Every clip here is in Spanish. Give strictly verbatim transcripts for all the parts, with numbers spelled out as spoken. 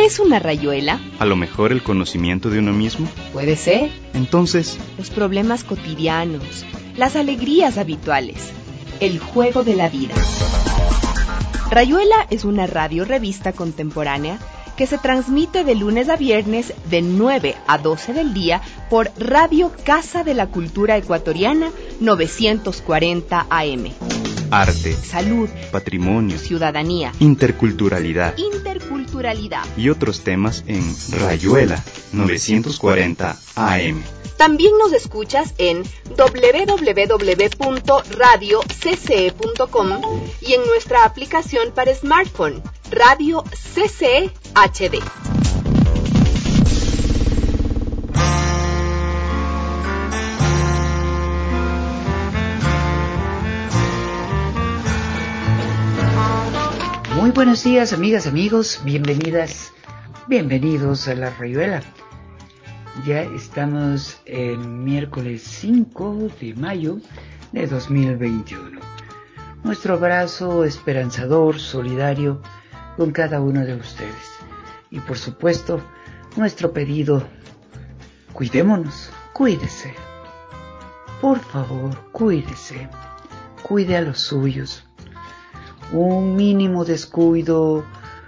es una rayuela? A lo mejor el conocimiento de uno mismo. Puede ser. Entonces, los problemas cotidianos, las alegrías habituales, el juego de la vida. Rayuela es una radio-revista contemporánea que se transmite de lunes a viernes de nueve a doce del día por Radio Casa de la Cultura Ecuatoriana novecientos cuarenta A M. Arte, salud, patrimonio, ciudadanía, interculturalidad, interculturalidad y otros temas en Rayuela novecientos cuarenta A M. También nos escuchas en doble u doble u doble u punto radio c c e punto com y en nuestra aplicación para smartphone, Radio C C H D. Muy buenos días, amigas, amigos, bienvenidas, bienvenidos a La Rayuela. Ya estamos en miércoles cinco de mayo de dos mil veintiuno. Nuestro abrazo esperanzador, solidario con cada uno de ustedes. Y por supuesto, nuestro pedido, cuidémonos, cuídese. Por favor, cuídese, cuide a los suyos. Un mínimo descuido,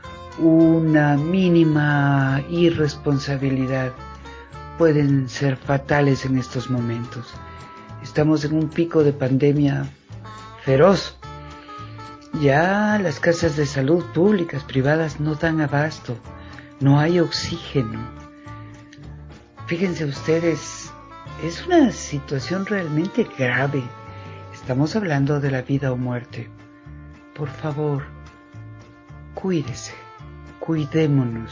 una mínima irresponsabilidad pueden ser fatales en estos momentos. Estamos en un pico de pandemia feroz. Ya las casas de salud públicas, privadas, no dan abasto. No hay oxígeno. Fíjense ustedes, es una situación realmente grave. Estamos hablando de la vida o muerte. Por favor, cuídese, cuidémonos.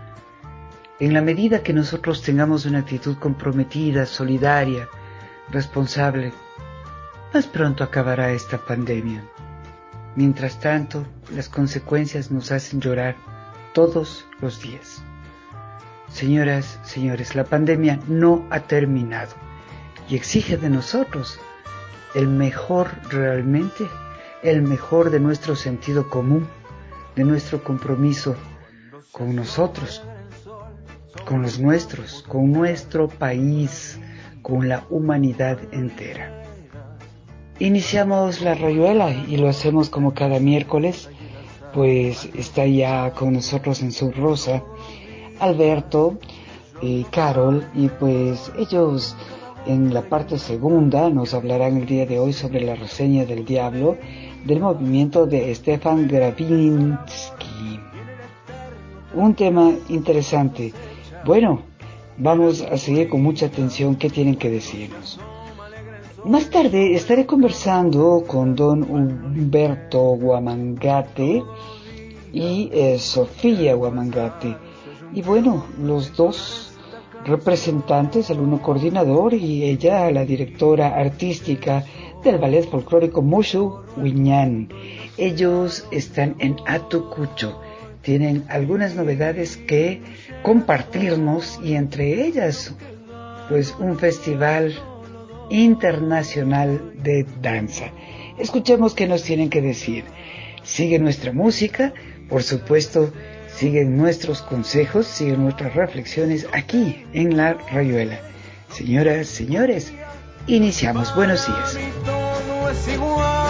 En la medida que nosotros tengamos una actitud comprometida, solidaria, responsable, más pronto acabará esta pandemia. Mientras tanto, las consecuencias nos hacen llorar todos los días. Señoras, señores, la pandemia no ha terminado y exige de nosotros el mejor realmente, el mejor de nuestro sentido común, de nuestro compromiso con nosotros, con los nuestros, con nuestro país, con la humanidad entera. Iniciamos La Rayuela y lo hacemos como cada miércoles, pues está ya con nosotros en su rosa Alberto, eh, Carol, y pues ellos en la parte segunda nos hablarán el día de hoy sobre la reseña del Diablo, del movimiento de Stefan Gravinsky. Un tema interesante. Bueno, vamos a seguir con mucha atención qué tienen que decirnos. Más tarde estaré conversando con don Humberto Guamangate y eh, Sofía Guamangate. Y bueno, los dos representantes, el uno coordinador y ella la directora artística del ballet folclórico Mushu Wiñán. Ellos están en Atucucho, tienen algunas novedades que compartirnos y entre ellas pues un festival internacional de danza. Escuchemos qué nos tienen que decir. Sigue nuestra música, por supuesto, siguen nuestros consejos, siguen nuestras reflexiones aquí en La Rayuela. Señoras, señores, iniciamos. Buenos días. No es igual.